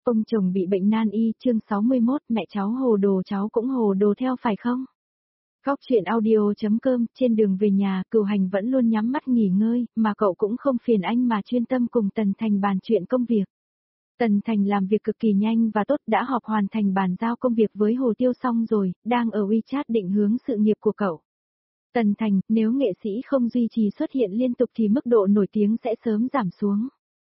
Ông chồng bị bệnh nan y, chương 61, mẹ cháu hồ đồ cháu cũng hồ đồ theo phải không? Góc chuyện audio.com, trên đường về nhà, Cửu Hành vẫn luôn nhắm mắt nghỉ ngơi, mà cậu cũng không phiền anh mà chuyên tâm cùng Tần Thành bàn chuyện công việc. Tần Thành làm việc cực kỳ nhanh và tốt, đã họp hoàn thành bàn giao công việc với Hồ Tiêu xong rồi, đang ở WeChat định hướng sự nghiệp của cậu. Tần Thành, nếu nghệ sĩ không duy trì xuất hiện liên tục thì mức độ nổi tiếng sẽ sớm giảm xuống.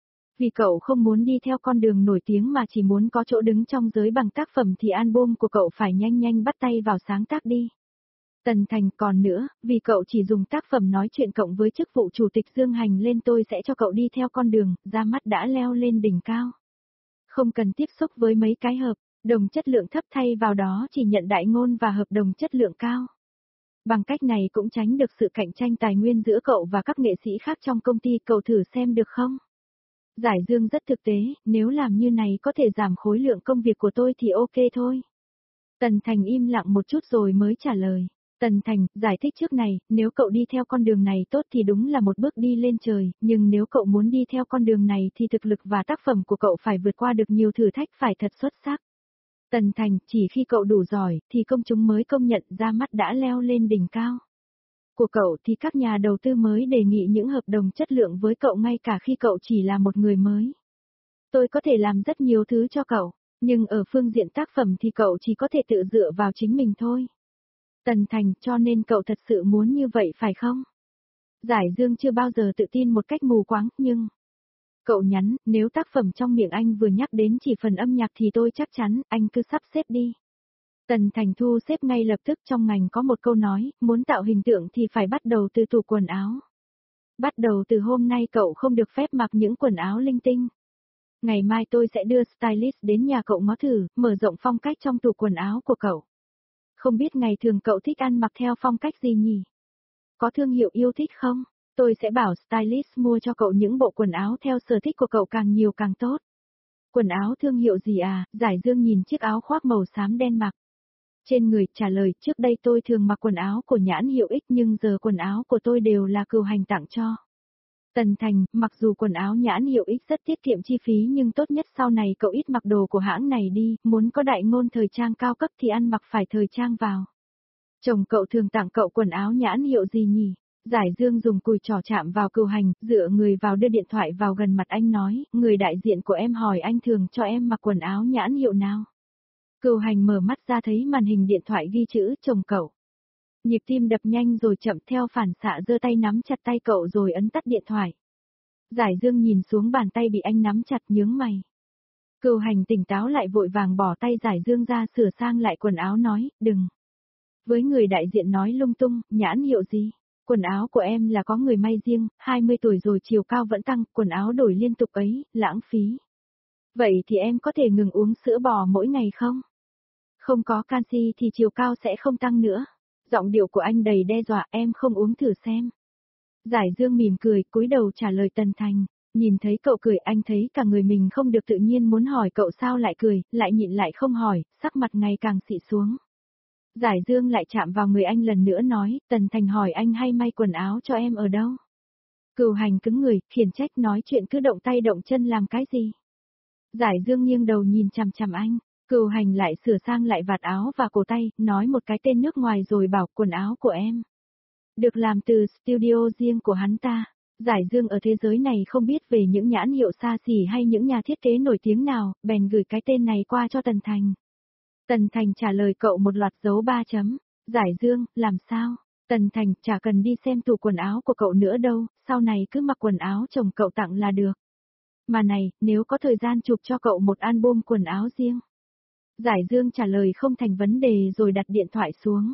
Vì cậu không muốn đi theo con đường nổi tiếng mà chỉ muốn có chỗ đứng trong giới bằng tác phẩm thì album của cậu phải nhanh nhanh bắt tay vào sáng tác đi. Tần Thành, còn nữa, vì cậu chỉ dùng tác phẩm nói chuyện cộng với chức vụ chủ tịch Dương Hành lên, tôi sẽ cho cậu đi theo con đường, ra mắt đã leo lên đỉnh cao. Không cần tiếp xúc với mấy cái hợp đồng chất lượng thấp, thay vào đó chỉ nhận đại ngôn và hợp đồng chất lượng cao. Bằng cách này cũng tránh được sự cạnh tranh tài nguyên giữa cậu và các nghệ sĩ khác trong công ty, cậu thử xem được không? Giải Dương rất thực tế, nếu làm như này có thể giảm khối lượng công việc của tôi thì ok thôi. Tần Thành im lặng một chút rồi mới trả lời. Tần Thành, giải thích trước này, nếu cậu đi theo con đường này tốt thì đúng là một bước đi lên trời, nhưng nếu cậu muốn đi theo con đường này thì thực lực và tác phẩm của cậu phải vượt qua được nhiều thử thách, phải thật xuất sắc. Tần Thành, chỉ khi cậu đủ giỏi, thì công chúng mới công nhận ra mắt đã leo lên đỉnh cao của cậu thì các nhà đầu tư mới đề nghị những hợp đồng chất lượng với cậu ngay cả khi cậu chỉ là một người mới. Tôi có thể làm rất nhiều thứ cho cậu, nhưng ở phương diện tác phẩm thì cậu chỉ có thể tự dựa vào chính mình thôi. Tần Thành, cho nên cậu thật sự muốn như vậy phải không? Giải Dương chưa bao giờ tự tin một cách mù quáng, nhưng... Cậu nhắn, nếu tác phẩm trong miệng anh vừa nhắc đến chỉ phần âm nhạc thì tôi chắc chắn, anh cứ sắp xếp đi. Tần Thành thu xếp ngay lập tức, trong ngành có một câu nói, muốn tạo hình tượng thì phải bắt đầu từ tủ quần áo. Bắt đầu từ hôm nay cậu không được phép mặc những quần áo linh tinh. Ngày mai tôi sẽ đưa stylist đến nhà cậu ngó thử, mở rộng phong cách trong tủ quần áo của cậu. Không biết ngày thường cậu thích ăn mặc theo phong cách gì nhỉ? Có thương hiệu yêu thích không? Tôi sẽ bảo stylist mua cho cậu những bộ quần áo theo sở thích của cậu, càng nhiều càng tốt. Quần áo thương hiệu gì à? Giải Dương nhìn chiếc áo khoác màu xám đen mặc trên người, trả lời, trước đây tôi thường mặc quần áo của nhãn hiệu X nhưng giờ quần áo của tôi đều là Cửu Hành tặng cho. Tần Thành, mặc dù quần áo nhãn hiệu X rất tiết kiệm chi phí nhưng tốt nhất sau này cậu ít mặc đồ của hãng này đi, muốn có đại ngôn thời trang cao cấp thì ăn mặc phải thời trang vào. Chồng cậu thường tặng cậu quần áo nhãn hiệu gì nhỉ? Giải Dương dùng cùi trỏ chạm vào Cửu Hành, dựa người vào đưa điện thoại vào gần mặt anh nói, người đại diện của em hỏi anh thường cho em mặc quần áo nhãn hiệu nào? Cửu Hành mở mắt ra thấy màn hình điện thoại ghi chữ chồng cậu. Nhịp tim đập nhanh rồi chậm, theo phản xạ giơ tay nắm chặt tay cậu rồi ấn tắt điện thoại. Giải Dương nhìn xuống bàn tay bị anh nắm chặt, nhướng mày. Cửu Hành tỉnh táo lại vội vàng bỏ tay Giải Dương ra, sửa sang lại quần áo nói, đừng. Với người đại diện nói lung tung, nhãn hiệu gì? Quần áo của em là có người may riêng, 20 tuổi rồi chiều cao vẫn tăng, quần áo đổi liên tục ấy, lãng phí. Vậy thì em có thể ngừng uống sữa bò mỗi ngày không? Không có canxi thì chiều cao sẽ không tăng nữa. Giọng điệu của anh đầy đe dọa, em không uống thử xem. Giải Dương mỉm cười, cúi đầu trả lời Tần Thành. Nhìn thấy cậu cười, anh thấy cả người mình không được tự nhiên, muốn hỏi cậu sao lại cười, lại nhịn lại không hỏi, sắc mặt ngày càng xị xuống. Giải Dương lại chạm vào người anh lần nữa nói, Tần Thành hỏi anh hay may quần áo cho em ở đâu? Cửu Hành cứng người, khiển trách, nói chuyện cứ động tay động chân làm cái gì? Giải Dương nghiêng đầu nhìn chằm chằm anh. Cửu Hành lại sửa sang lại vạt áo và cổ tay, nói một cái tên nước ngoài rồi bảo, quần áo của em được làm từ studio riêng của hắn ta. Giải Dương ở thế giới này không biết về những nhãn hiệu xa xỉ hay những nhà thiết kế nổi tiếng nào, bèn gửi cái tên này qua cho Tần Thành. Tần Thành trả lời cậu một loạt dấu 3 chấm. Giải Dương, làm sao? Tần Thành, chả cần đi xem tủ quần áo của cậu nữa đâu, sau này cứ mặc quần áo chồng cậu tặng là được. Mà này, nếu có thời gian chụp cho cậu một album quần áo riêng. Giải Dương trả lời không thành vấn đề rồi đặt điện thoại xuống.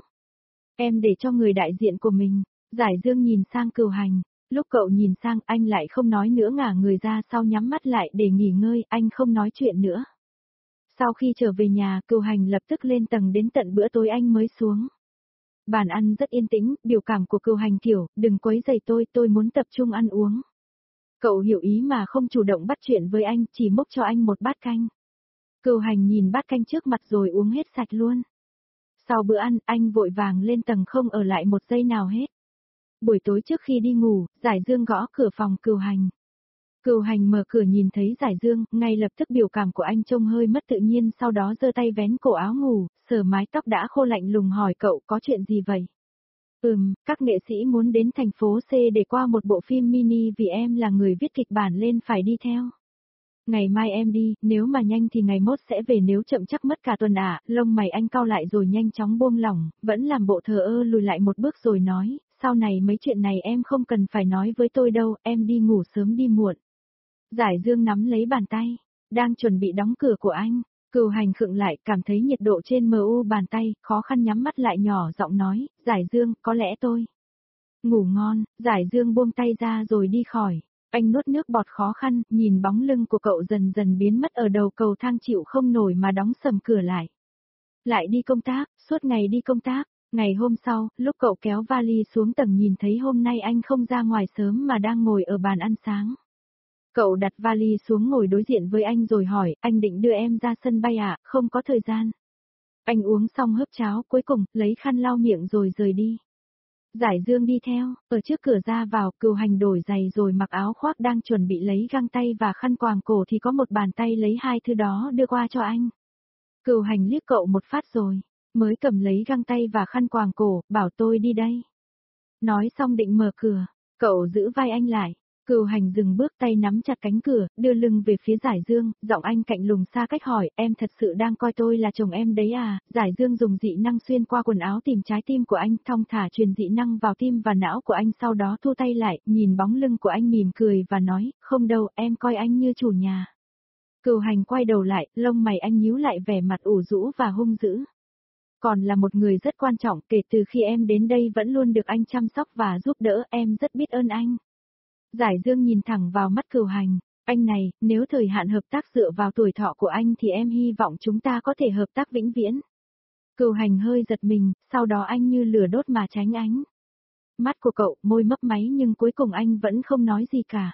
Em để cho người đại diện của mình. Giải Dương nhìn sang Cửu Hành. Lúc cậu nhìn sang anh lại không nói nữa, ngả người ra sau nhắm mắt lại để nghỉ ngơi, anh không nói chuyện nữa. Sau khi trở về nhà, Cửu Hành lập tức lên tầng, đến tận bữa tối anh mới xuống. Bàn ăn rất yên tĩnh, biểu cảm của Cửu Hành kiểu, đừng quấy rầy tôi muốn tập trung ăn uống. Cậu hiểu ý mà không chủ động bắt chuyện với anh, chỉ múc cho anh một bát canh. Cửu Hành nhìn bát canh trước mặt rồi uống hết sạch luôn. Sau bữa ăn, anh vội vàng lên tầng không ở lại một giây nào hết. Buổi tối trước khi đi ngủ, Giải Dương gõ cửa phòng Cửu Hành. Cửu Hành mở cửa nhìn thấy Giải Dương, ngay lập tức biểu cảm của anh trông hơi mất tự nhiên, sau đó giơ tay vén cổ áo ngủ, sờ mái tóc đã khô lạnh lùng hỏi cậu có chuyện gì vậy? Các nghệ sĩ muốn đến thành phố C để qua một bộ phim mini vì em là người viết kịch bản lên phải đi theo. Ngày mai em đi, nếu mà nhanh thì ngày mốt sẽ về, nếu chậm chắc mất cả tuần ạ. Lông mày anh cau lại rồi nhanh chóng buông lỏng, vẫn làm bộ thờ ơ lùi lại một bước rồi nói, sau này mấy chuyện này em không cần phải nói với tôi đâu, em đi ngủ sớm đi muộn. Giải Dương nắm lấy bàn tay, đang chuẩn bị đóng cửa của anh. Cửu Hành khựng lại, cảm thấy nhiệt độ trên mu bàn tay, khó khăn nhắm mắt lại nhỏ giọng nói, Giải Dương, có lẽ tôi ngủ ngon. Giải Dương buông tay ra rồi đi khỏi. Anh nuốt nước bọt khó khăn, nhìn bóng lưng của cậu dần dần biến mất ở đầu cầu thang, chịu không nổi mà đóng sầm cửa lại. Lại đi công tác, suốt ngày đi công tác. Ngày hôm sau, lúc cậu kéo vali xuống tầng nhìn thấy hôm nay anh không ra ngoài sớm mà đang ngồi ở bàn ăn sáng. Cậu đặt vali xuống ngồi đối diện với anh rồi hỏi, anh định đưa em ra sân bay à, không có thời gian. Anh uống xong hớp cháo cuối cùng, lấy khăn lau miệng rồi rời đi. Giải Dương đi theo, ở trước cửa ra vào, Cửu Hành đổi giày rồi mặc áo khoác đang chuẩn bị lấy găng tay và khăn quàng cổ thì có một bàn tay lấy hai thứ đó đưa qua cho anh. Cửu Hành liếc cậu một phát rồi, mới cầm lấy găng tay và khăn quàng cổ, bảo tôi đi đây. Nói xong định mở cửa, cậu giữ vai anh lại. Cửu Hành dừng bước, tay nắm chặt cánh cửa, đưa lưng về phía Giải Dương, giọng anh cạnh lùng xa cách hỏi, em thật sự đang coi tôi là chồng em đấy à? Giải Dương dùng dị năng xuyên qua quần áo tìm trái tim của anh, thong thả truyền dị năng vào tim và não của anh, sau đó thu tay lại, nhìn bóng lưng của anh mỉm cười và nói, không đâu, em coi anh như chủ nhà. Cửu Hành quay đầu lại, lông mày anh nhíu lại, vẻ mặt ủ rũ và hung dữ. Còn là một người rất quan trọng, kể từ khi em đến đây vẫn luôn được anh chăm sóc và giúp đỡ, em rất biết ơn anh. Giải Dương nhìn thẳng vào mắt Cửu Hành, anh này, nếu thời hạn hợp tác dựa vào tuổi thọ của anh thì em hy vọng chúng ta có thể hợp tác vĩnh viễn. Cửu Hành hơi giật mình, sau đó anh như lửa đốt mà tránh ánh mắt của cậu, môi mấp máy nhưng cuối cùng anh vẫn không nói gì cả.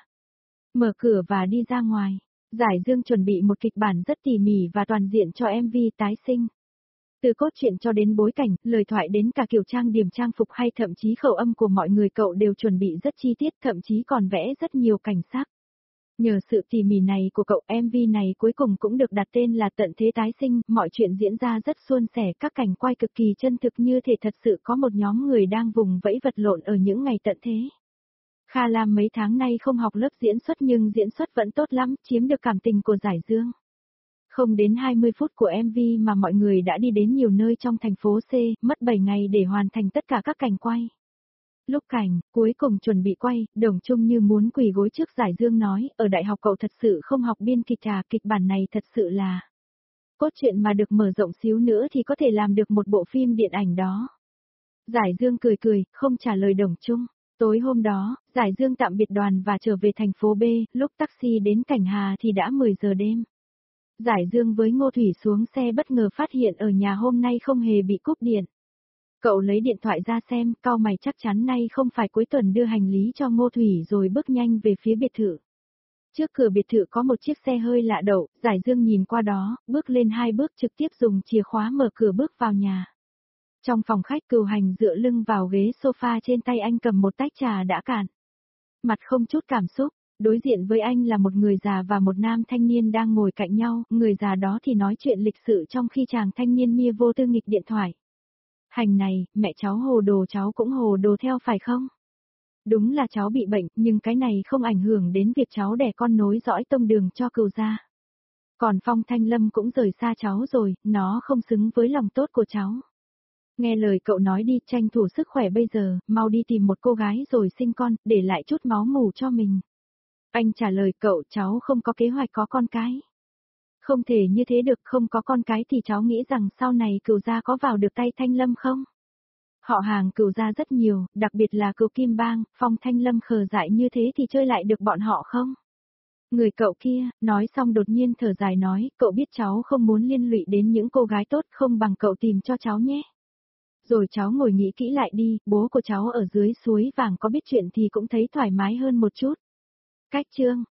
Mở cửa và đi ra ngoài, Giải Dương chuẩn bị một kịch bản rất tỉ mỉ và toàn diện cho MV tái sinh. Từ cốt truyện cho đến bối cảnh, lời thoại đến cả kiểu trang điểm trang phục hay thậm chí khẩu âm của mọi người cậu đều chuẩn bị rất chi tiết, thậm chí còn vẽ rất nhiều cảnh sắc. Nhờ sự tỉ mỉ này của cậu, MV này cuối cùng cũng được đặt tên là Tận Thế Tái Sinh, mọi chuyện diễn ra rất suôn sẻ, các cảnh quay cực kỳ chân thực như thể thật sự có một nhóm người đang vùng vẫy vật lộn ở những ngày tận thế. Kha Lam mấy tháng nay không học lớp diễn xuất nhưng diễn xuất vẫn tốt lắm, chiếm được cảm tình của Giải Dương. Không đến 20 phút của MV mà mọi người đã đi đến nhiều nơi trong thành phố C, mất 7 ngày để hoàn thành tất cả các cảnh quay. Lúc cảnh, cuối cùng chuẩn bị quay, Đồng Trung như muốn quỳ gối trước Giải Dương nói, ở đại học cậu thật sự không học biên kịch à, kịch bản này thật sự là cốt truyện mà được mở rộng xíu nữa thì có thể làm được một bộ phim điện ảnh đó. Giải Dương cười cười, không trả lời Đồng Trung. Tối hôm đó, Giải Dương tạm biệt đoàn và trở về thành phố B, lúc taxi đến Cảnh Hà thì đã 10 giờ đêm. Giải Dương với Ngô Thủy xuống xe bất ngờ phát hiện ở nhà hôm nay không hề bị cúp điện. Cậu lấy điện thoại ra xem, cau mày chắc chắn nay không phải cuối tuần đưa hành lý cho Ngô Thủy rồi bước nhanh về phía biệt thự. Trước cửa biệt thự có một chiếc xe hơi lạ đậu, Giải Dương nhìn qua đó, bước lên 2 bước trực tiếp dùng chìa khóa mở cửa bước vào nhà. Trong phòng khách Cửu Hành dựa lưng vào ghế sofa, trên tay anh cầm một tách trà đã cạn. Mặt không chút cảm xúc. Đối diện với anh là một người già và một nam thanh niên đang ngồi cạnh nhau, người già đó thì nói chuyện lịch sự trong khi chàng thanh niên mia vô tư nghịch điện thoại. Hành này, mẹ cháu hồ đồ cháu cũng hồ đồ theo phải không? Đúng là cháu bị bệnh, nhưng cái này không ảnh hưởng đến việc cháu đẻ con nối dõi tông đường cho Cửu gia. Còn Phong Thanh Lâm cũng rời xa cháu rồi, nó không xứng với lòng tốt của cháu. Nghe lời cậu nói đi, tranh thủ sức khỏe bây giờ, mau đi tìm một cô gái rồi sinh con, để lại chút máu mủ cho mình. Anh trả lời cậu, cháu không có kế hoạch có con cái. Không thể như thế được, không có con cái thì cháu nghĩ rằng sau này Cửu gia có vào được tay Thanh Lâm không? Họ hàng Cửu gia rất nhiều, đặc biệt là Cửu Kim Bang, Phong Thanh Lâm khờ dại như thế thì chơi lại được bọn họ không? Người cậu kia, nói xong đột nhiên thở dài nói, cậu biết cháu không muốn liên lụy đến những cô gái tốt, không bằng cậu tìm cho cháu nhé. Rồi cháu ngồi nghĩ kỹ lại đi, bố của cháu ở dưới suối vàng có biết chuyện thì cũng thấy thoải mái hơn một chút. Cách chương